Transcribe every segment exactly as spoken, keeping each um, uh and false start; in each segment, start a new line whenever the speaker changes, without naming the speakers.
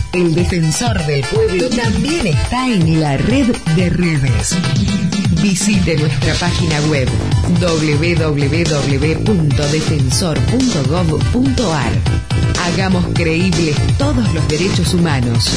El Defensor del Pueblo también está en la red de redes. Visite nuestra página web doble u doble u doble u punto defensor punto gob punto ar. Hagamos creíbles todos los derechos humanos.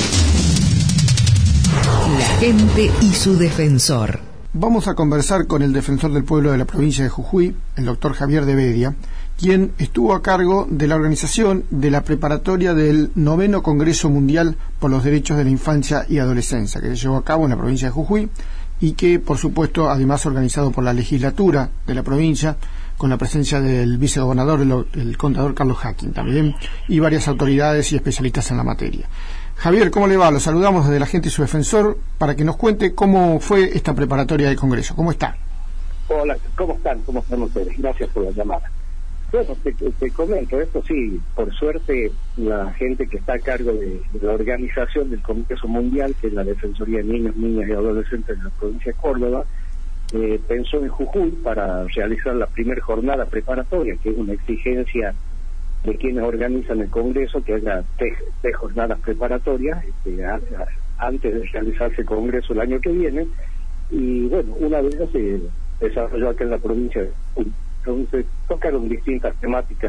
La gente y su defensor.
Vamos a conversar con el Defensor del Pueblo de la provincia de Jujuy, el doctor Javier de Bedia, quien estuvo a cargo de la organización de la preparatoria del noveno Congreso Mundial por los Derechos de la Infancia y Adolescencia, que se llevó a cabo en la provincia de Jujuy y que, por supuesto, además organizado por la legislatura de la provincia, con la presencia del vicegobernador, el, el contador Carlos Hacking también, y varias autoridades y especialistas en la materia. Javier, ¿cómo le va? Lo saludamos desde la gente y su defensor para que nos cuente cómo fue esta preparatoria del Congreso. ¿Cómo está?
Hola, ¿cómo están? ¿Cómo están ustedes? Gracias por la llamada. Bueno, te, te comento, esto sí, por suerte la gente que está a cargo de, de la organización del Congreso Mundial, que es la Defensoría de Niños, Niñas y Adolescentes de la provincia de Córdoba, eh, pensó en Jujuy para realizar la primera jornada preparatoria, que es una exigencia de quienes organizan el Congreso, que haya tres, tres jornadas preparatorias este, a, a, antes de realizarse el Congreso el año que viene, y bueno, una de ellas se desarrolló acá en la provincia de Jujuy. Entonces tocaron distintas temáticas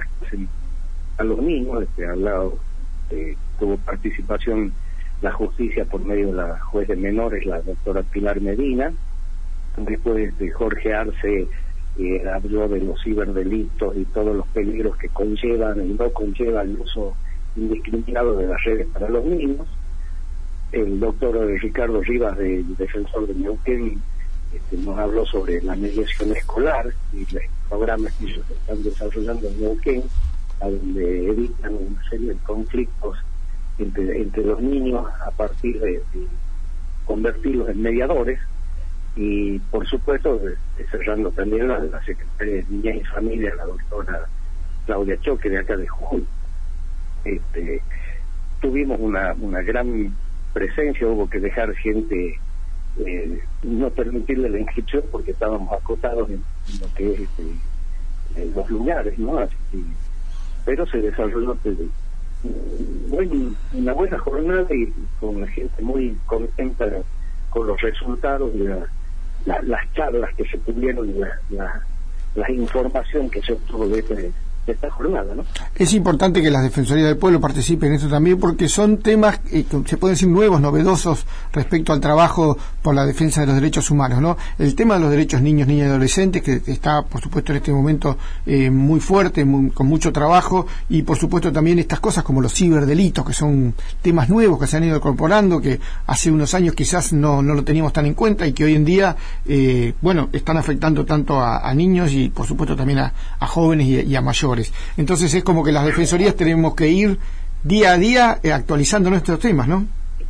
a los niños, este, al lado eh, tuvo participación la justicia por medio de la juez de menores, la doctora Pilar Medina. Después de Jorge Arce eh, habló de los ciberdelitos y todos los peligros que conllevan y no conllevan el uso indiscriminado de las redes para los niños. El doctor Ricardo Rivas, de, defensor de Neuquén, este, nos habló sobre la mediación escolar y los programas que ellos están desarrollando en Neuquén, a donde evitan una serie de conflictos entre, entre los niños a partir de, de convertirlos en mediadores. Y por supuesto, cerrando también la, la secretaria de Niñez y Familia, la doctora Claudia Choque, de acá de Jujuy. Este, tuvimos una, una gran presencia, hubo que dejar gente, eh, no permitirle la inscripción porque estábamos acotados en, en lo que es este, en los lugares, ¿no? Así que, pero se desarrolló desde, bueno, una buena jornada y con la gente muy contenta con los resultados de la, la, las charlas que se tuvieron y la, la, la información que se obtuvo de, este, de esta jornada, ¿no?
Es importante que las Defensorías del Pueblo participen en esto también porque son temas eh, que se pueden decir nuevos, novedosos respecto al trabajo por la defensa de los derechos humanos, ¿no? El tema de los derechos niños, niñas y adolescentes, que está por supuesto en este momento eh, muy fuerte, muy, con mucho trabajo, y por supuesto también estas cosas como los ciberdelitos, que son temas nuevos que se han ido incorporando, que hace unos años quizás no, no lo teníamos tan en cuenta y que hoy en día eh, bueno, están afectando tanto a, a niños y por supuesto también a, a jóvenes y, y a mayores. Entonces es como que las defensorías tenemos que ir día a día eh, actualizando nuestros temas, ¿no?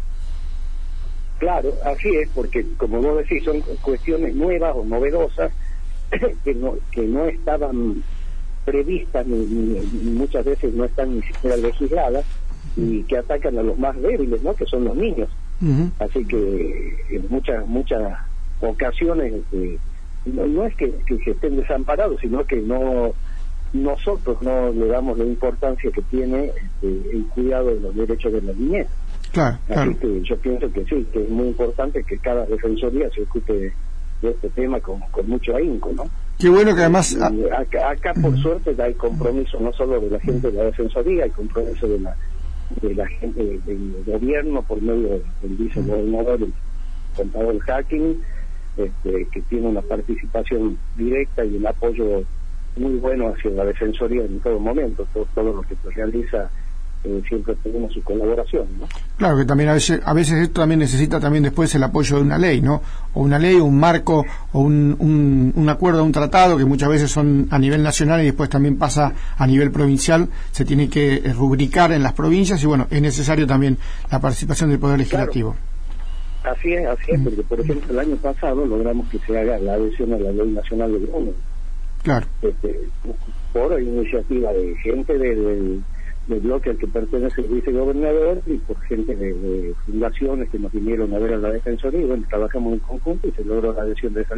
Claro, así es, porque como vos decís, son cuestiones nuevas o novedosas que no que no estaban previstas ni, ni, ni muchas veces no están ni siquiera legisladas y que atacan a los más débiles, ¿no? Que son los niños. Uh-huh. Así que en muchas muchas ocasiones este, no, no es que, que se estén desamparados, sino que no nosotros no le damos la importancia que tiene este, el cuidado de los derechos de la niñez.
Claro, claro.
Así que yo pienso que sí, que es muy importante que cada defensoría se ocupe de, de este tema con, con mucho ahínco, ¿no?
Qué bueno que además...
Y acá, acá por suerte hay compromiso no solo de la gente de la defensoría, hay compromiso de la de la gente del gobierno por medio del vicegobernador, el contador Hacking, este, que tiene una participación directa y un apoyo muy bueno hacia la defensoría en todo momento. Todo, todo lo que se realiza eh, siempre tenemos su colaboración, ¿no?
Claro que también a veces a veces esto también necesita también después el apoyo de una ley, ¿no? O una ley, un marco o un, un, un acuerdo, un tratado que muchas veces son a nivel nacional y después también pasa a nivel provincial, se tiene que rubricar en las provincias y bueno, es necesario también la participación del Poder Legislativo.
Claro. Así es, así es, porque por ejemplo el año pasado logramos que se haga la adhesión a la Ley Nacional de Gremios.
Claro.
Este, por iniciativa de gente de, de, del bloque al que pertenece el vicegobernador y por gente de, de fundaciones que nos vinieron a ver a la defensoría y bueno, trabajamos en conjunto y se logró la adhesión de esa ley.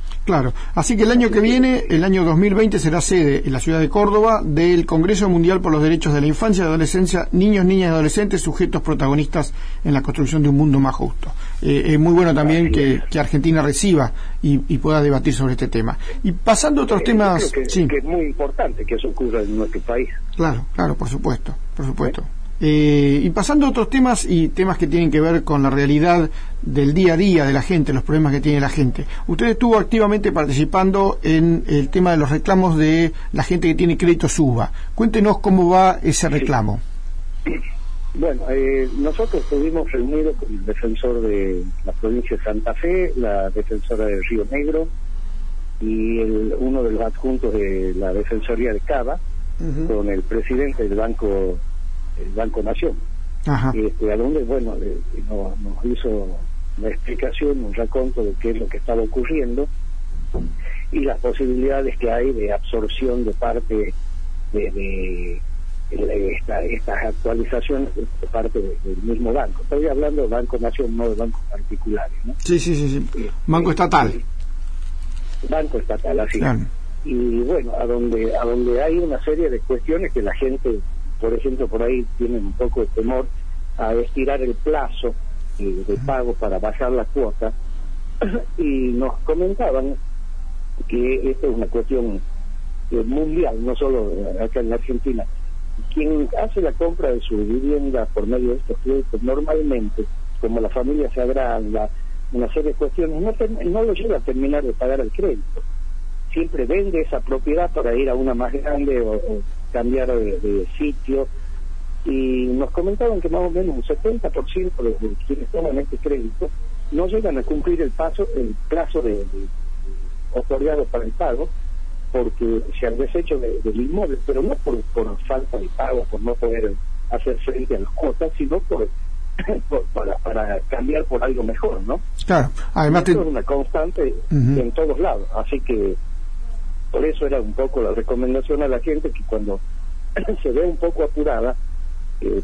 Claro, así que el año que viene, el año dos mil veinte, será sede en la ciudad de Córdoba del Congreso Mundial por los Derechos de la Infancia y Adolescencia, Niños, Niñas y Adolescentes, sujetos protagonistas en la construcción de un mundo más justo. Eh, es muy bueno también que, que Argentina reciba y, y pueda debatir sobre este tema. Y pasando a otros
eh,
temas...
Creo que,
sí.
que es muy importante que eso ocurra en nuestro país.
Claro, claro, por supuesto, por supuesto. Eh, y pasando a otros temas y temas que tienen que ver con la realidad del día a día de la gente, los problemas que tiene la gente. Usted estuvo activamente participando en el tema de los reclamos de la gente que tiene crédito SUBA. Cuéntenos cómo va ese reclamo.
Sí. Bueno, eh, nosotros estuvimos reunidos con el defensor de la provincia de Santa Fe, la defensora de Río Negro y el, uno de los adjuntos de la Defensoría de Cava, uh-huh. con el presidente del Banco el Banco Nación. Ajá. Este, a donde, bueno, eh, nos, nos hizo una explicación, un raconto de qué es lo que estaba ocurriendo y las posibilidades que hay de absorción de parte de, de, de esta, estas actualizaciones de parte de, del mismo banco. Estoy hablando de Banco Nación, no de bancos particulares, ¿no?
Sí, sí, sí, sí. Este, banco estatal.
Banco estatal, así. Claro. Y bueno, a donde, a donde hay una serie de cuestiones que la gente, por ejemplo, por ahí tienen un poco de temor a estirar el plazo eh, de pago para bajar la cuota, y nos comentaban que esta es una cuestión eh, mundial, no solo acá en la Argentina. Quien hace la compra de su vivienda por medio de estos créditos, normalmente, como la familia se agranda, una serie de cuestiones, no, ter- no lo llega a terminar de pagar el crédito. Siempre vende esa propiedad para ir a una más grande o, o cambiar de, de sitio, y nos comentaban que más o menos un setenta por ciento de, de quienes toman este crédito no llegan a cumplir el paso el plazo de, de, de otorgado para el pago, porque se han deshecho de, del inmueble, pero no por, por falta de pago, por no poder hacer frente a las cuotas, sino por, por para, para cambiar por algo mejor, ¿no?
Claro, además
esto
te...
es una constante uh-huh. en todos lados, así que por eso era un poco la recomendación a la gente que cuando se ve un poco apurada, eh,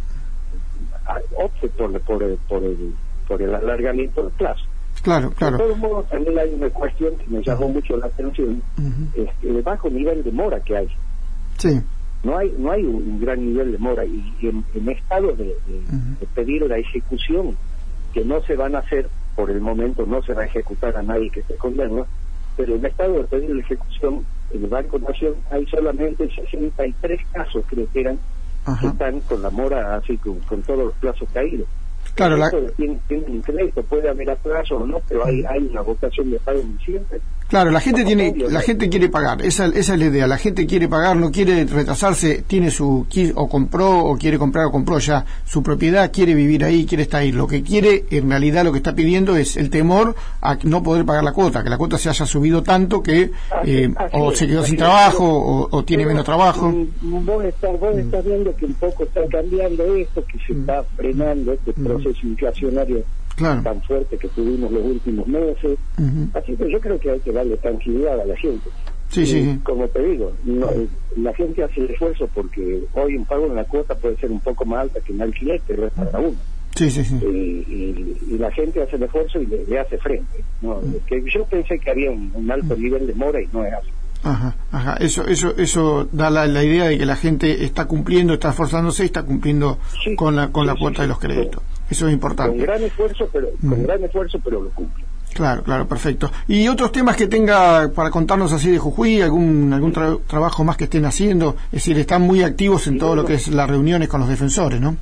opte por, por, el, por, el, por el alargamiento del plazo.
Claro, claro.
De todos modos, también hay una cuestión que me llamó uh-huh. mucho la atención, uh-huh. este, el bajo nivel de mora que hay.
Sí.
No hay no hay un gran nivel de mora, y, y en, en estado de, de, uh-huh. de pedir la ejecución, que no se van a hacer por el momento, no se va a ejecutar a nadie que esté condenado, pero en estado de pedir la ejecución, en el Banco Nación hay solamente sesenta y tres casos, creo que eran, Ajá. que están con la mora así, con, con todos los plazos caídos.
Claro, la...
tiene, tiene un crédito, puede haber atraso o no, pero hay, hay una vocación de pago muy simple.
Claro, la gente tiene, la gente quiere pagar, esa, esa es la idea, la gente quiere pagar, no quiere retrasarse, tiene su, o compró, o quiere comprar o compró ya su propiedad, quiere vivir ahí, quiere estar ahí. Lo que quiere, en realidad lo que está pidiendo es el temor a no poder pagar la cuota, que la cuota se haya subido tanto que eh, así o es, se quedó sin trabajo, o, o tiene menos trabajo.
Vos estás, vos estás viendo que un poco está cambiando esto, que se está frenando este proceso inflacionario claro. tan fuerte que tuvimos los últimos meses. Uh-huh. Así que yo creo que hay que darle tranquilidad a la gente.
Sí, y, sí.
Como te digo, no, la gente hace el esfuerzo porque hoy un pago en la cuota puede ser un poco más alta que en alquiler, pero es para uno.
Sí, sí, sí.
Y, y, y la gente hace el esfuerzo y le, le hace frente. ¿No? Uh-huh. Que yo pensé que había un, un alto uh-huh. nivel de mora y no es así.
Ajá, ajá. Eso, eso, eso da la, la idea de que la gente está cumpliendo, está esforzándose y está cumpliendo sí, con la, con sí, la cuota sí, de los créditos. Sí. Eso es importante.
Con gran esfuerzo, pero con uh-huh. gran esfuerzo, pero lo cumple.
Claro, claro, perfecto. ¿Y otros temas que tenga para contarnos así de Jujuy? ¿Algún algún tra- trabajo más que estén haciendo? Es decir, están muy activos en sí, todo bueno, lo que es las reuniones con los defensores, ¿no?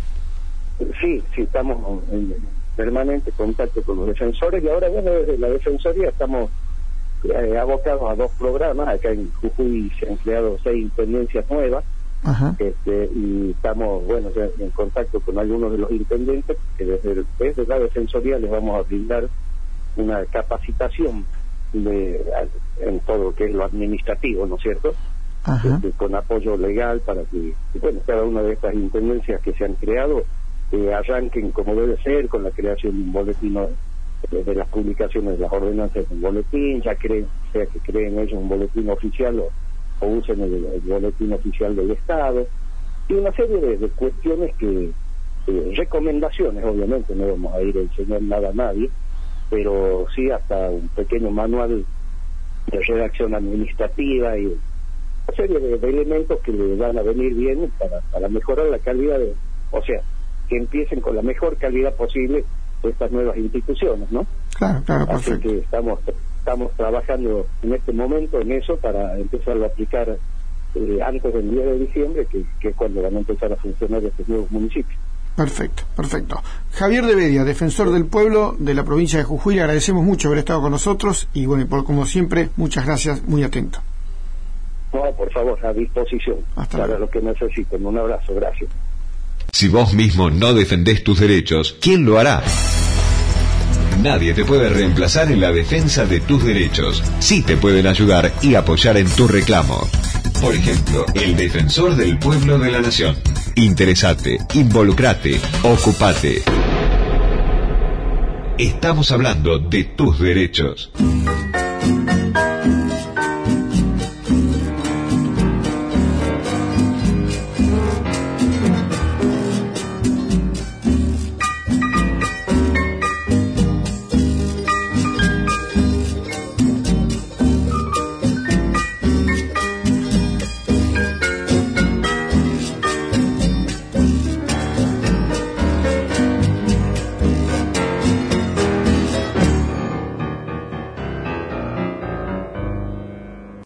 Sí, sí, estamos en permanente contacto con los defensores, y ahora, bueno, desde la Defensoría estamos eh, abocados a dos programas. Acá en Jujuy se han creado seis intendencias nuevas. Ajá. Este, y estamos, bueno, en contacto con algunos de los intendentes, que desde, desde la Defensoría les vamos a brindar una capacitación de, en todo lo que es lo administrativo, ¿no es cierto? Este, con apoyo legal para que, bueno, cada una de estas intendencias que se han creado eh, arranquen como debe ser, con la creación de un boletín de, de las publicaciones de las ordenanzas de un boletín, ya creen, sea que creen ellos un boletín oficial o o usen el, el boletín oficial del Estado, y una serie de, de cuestiones que, eh, recomendaciones, obviamente, no vamos a ir a enseñar nada a nadie, pero sí hasta un pequeño manual de redacción administrativa y una serie de, de elementos que le van a venir bien para, para mejorar la calidad de, o sea, que empiecen con la mejor calidad posible estas nuevas instituciones, ¿no?
Claro, claro,
Así
perfecto.
que estamos estamos trabajando en este momento en eso para empezar a aplicar eh, antes del diez de diciembre, que, que es cuando van a empezar a funcionar estos nuevos municipios.
Perfecto, perfecto. Javier de Bedia, defensor del pueblo de la provincia de Jujuy, le agradecemos mucho haber estado con nosotros y bueno, por, como siempre, muchas gracias, muy atento.
No, por favor, a disposición.
Hasta
para
luego.
lo que necesiten. Un abrazo, gracias.
Si vos mismo no defendés tus derechos, ¿quién lo hará? Nadie te puede reemplazar en la defensa de tus derechos. Sí te pueden ayudar y apoyar en tu reclamo. Por ejemplo, el defensor del pueblo de la nación. Interesate, involucrate, ocupate. Estamos hablando de tus derechos.